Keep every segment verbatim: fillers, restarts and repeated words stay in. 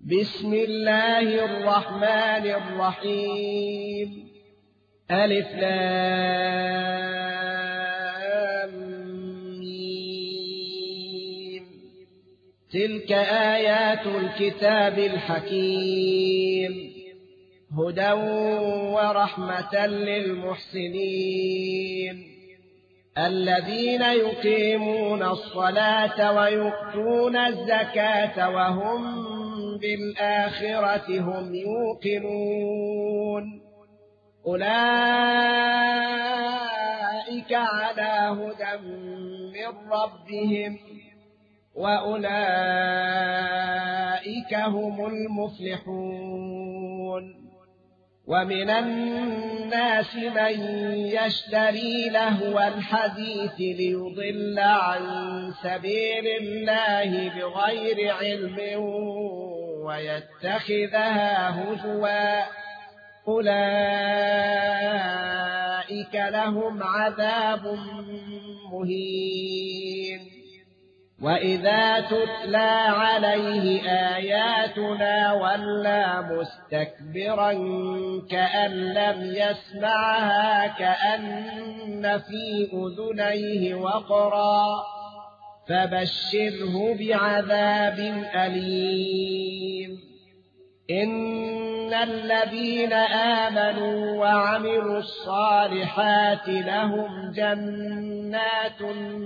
بسم الله الرحمن الرحيم. ألف لام ميم. تلك آيات الكتاب الحكيم، هدى ورحمة للمحسنين الذين يقيمون الصلاة ويؤتون الزكاة وهم بالآخرة هم يوقنون. أولئك على هدى من ربهم وأولئك هم المفلحون. ومن الناس من يشتري لهو الحديث ليضل عن سبيل الله بغير علم ويتخذها هزوا، أولئك لهم عذاب مهين. وإذا تتلى عليه آياتنا ولى مستكبرا كأن لم يسمعها كأن في أذنيه وقرا، فبشره بعذاب أليم. إن الذين آمنوا وعملوا الصالحات لهم جنات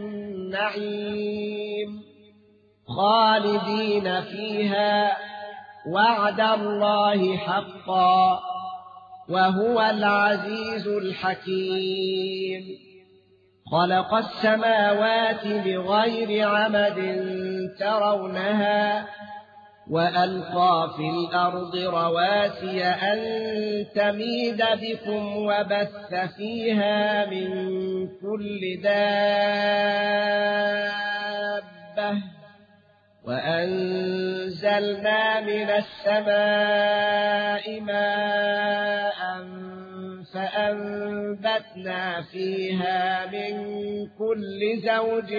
النعيم خالدين فيها، وعد الله حقا، وهو العزيز الحكيم. خلق السماوات بغير عمد ترونها، وألقى في الأرض رواسي أن تميد بكم وبث فيها من كل دابة، وأنزلنا من السماء ماء فأنبتنا فيها من كل زوج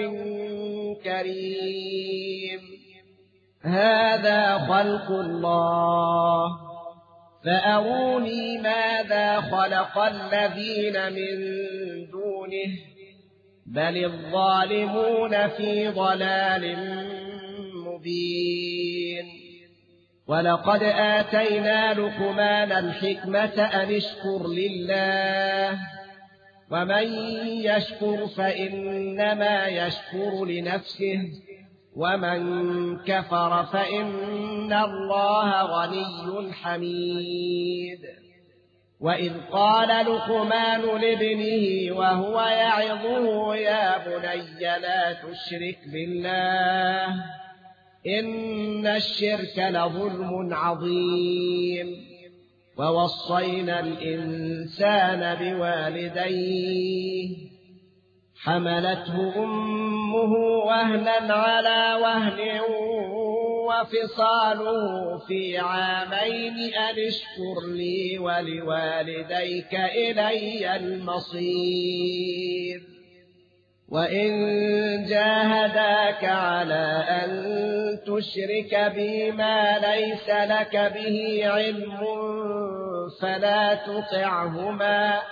كريم. هذا خلق الله، فأروني ماذا خلق الذين من دونه، بل الظالمون في ضلال مبين. ولقد آتينا لقمان الحكمة أن اشكر لله، ومن يشكر فإنما يشكر لنفسه، ومن كفر فإن الله غني حميد. وإذ قال لقمان لابنه وهو يعظه يا بني لا تشرك بالله إن الشرك لظلم عظيم. ووصينا الإنسان بوالديه حملته أمه وهنا على وهن وفصاله في عامين أن اشكر لي ولوالديك إلي المصير. وإن جاهداك على أن تشرك بي ما ليس لك به علم فلا تطعهما،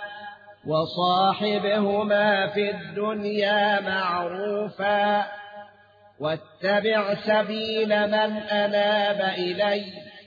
وصاحبهما في الدنيا معروفا، واتبع سبيل من أناب إلي،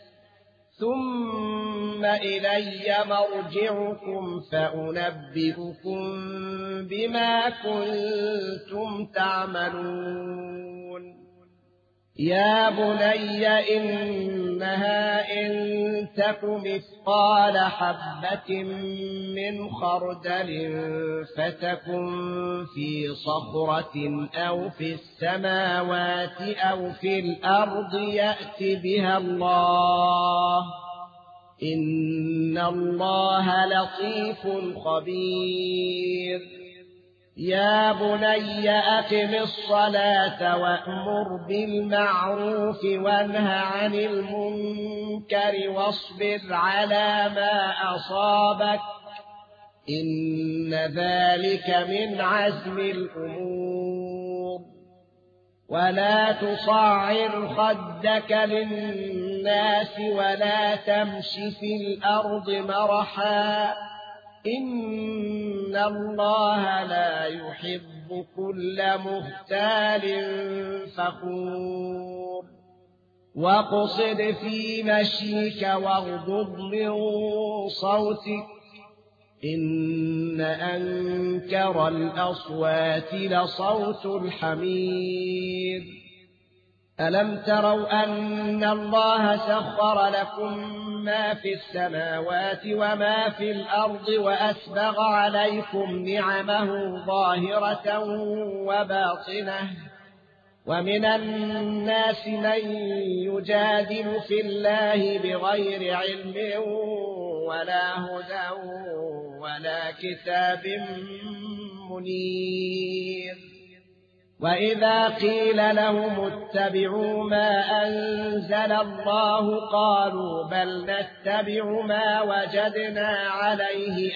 ثم إلي مرجعكم فأنبئكم بما كنتم تعملون. يا بني إنها إن تك مثقال حبة من خردل فتكن في صخرة أو في السماوات أو في الأرض يأت بها الله، إن الله لطيف خبير. يا بني أقم الصلاة وأمر بالمعروف وانه عن المنكر واصبر على ما أصابك، إن ذلك من عزم الأمور. ولا تصعر خدك للناس ولا تمش في الأرض مرحا إن الله لا يحب كل مختال فخور واقصد في مشيك واغضض من صوتك إن أنكر الأصوات لصوت الحمير ألم تروا أن الله سخر لكم ما في السماوات وما في الأرض وأسبغ عليكم نعمه ظاهرة وباطنة ومن الناس من يجادل في الله بغير علم ولا هدى ولا كتاب منير وإذا قيل لهم اتبعوا ما أنزل الله قالوا بل نتبع ما وجدنا عليه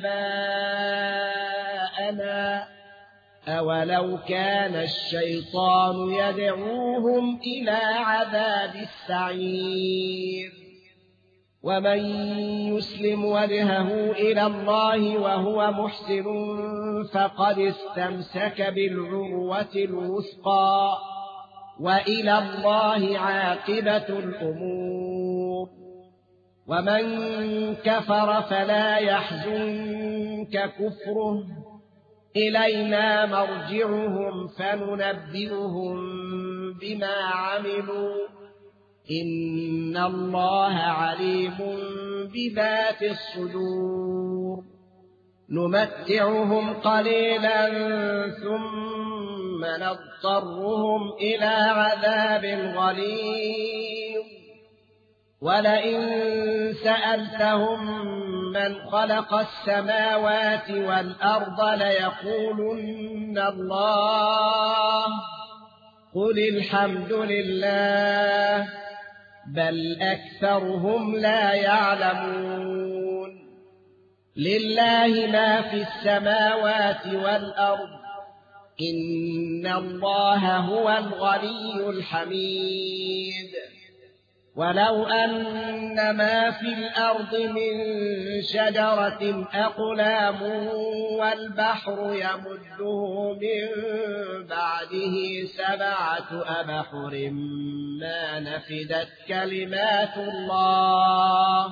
آباءنا أولو كان الشيطان يدعوهم إلى عذاب السعير ومن يسلم وجهه إلى الله وهو محسن فقد استمسك بالعروة الوثقى وإلى الله عاقبة الأمور ومن كفر فلا يحزنك كفره إلينا مرجعهم فننبئهم بما عملوا إن الله عليم بذات الصدور نمتعهم قليلا ثم نضطرهم إلى عذاب غليظ ولئن سألتهم من خلق السماوات والأرض ليقولن الله قل الحمد لله بل أكثرهم لا يعلمون لله ما في السماوات والأرض إن الله هو الغني الحميد ولو أن ما في الأرض من شجرة أقلام والبحر يمده من بعده سبعة أبحر ما نفدت كلمات الله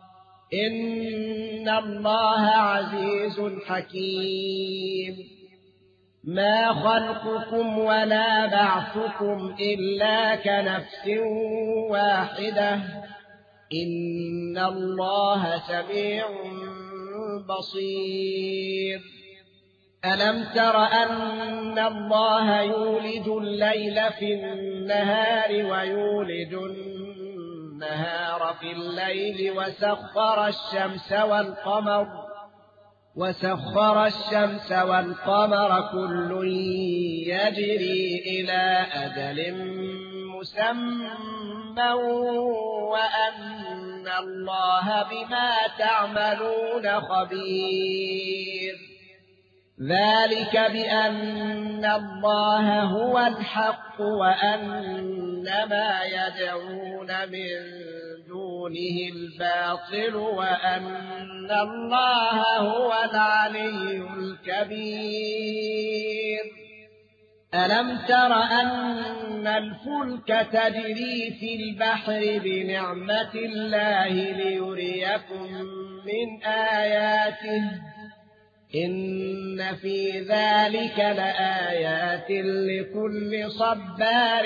إن الله عزيز حكيم ما خلقكم ولا بعثكم إلا كنفس واحدة إن الله سميع بصير ألم تر أن الله يولج الليل في النهار ويولج النهار في الليل وسخر الشمس والقمر وسخر الشمس والقمر كل يجري إلى أجل مسمى وأن الله بما تعملون خبير ذلك بأن الله هو الحق وأن ما يدعون من دونه الباطل وأن الله هو العلي الكبير ألم تر أن الفلك تجري في البحر بنعمة الله ليريكم من آياته إن في ذلك لآيات لكل صبار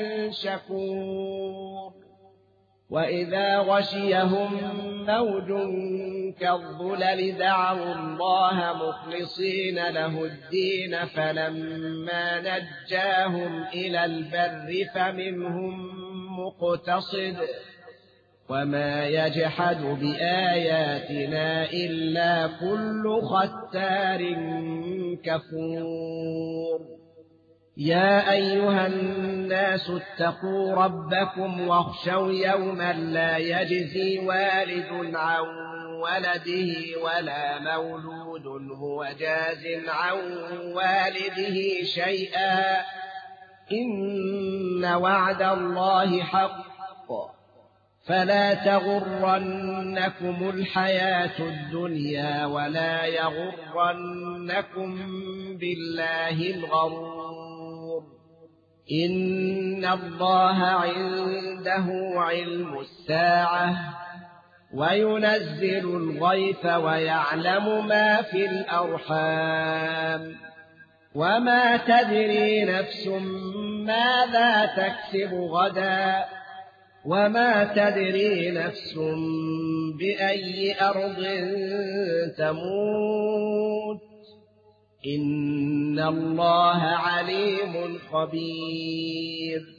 شكور وإذا غشيهم موج كالظلل دعوا الله مخلصين له الدين فلما نجاهم إلى البر فمنهم مقتصد وما يجحد بآياتنا إلا كل ختار كفور يا أيها الناس اتقوا ربكم واخشوا يوما لا يجزي والد عن ولده ولا مولود هو جاز عن والده شيئا إن وعد الله حق فلا تغرنكم الحياة الدنيا ولا يغرنكم بالله الغرور إن الله عنده علم الساعة وينزل الغيث ويعلم ما في الأرحام وما تدري نفس ماذا تكسب غدا وما تدري نفس بأي أرض تموت إن الله عليم خبير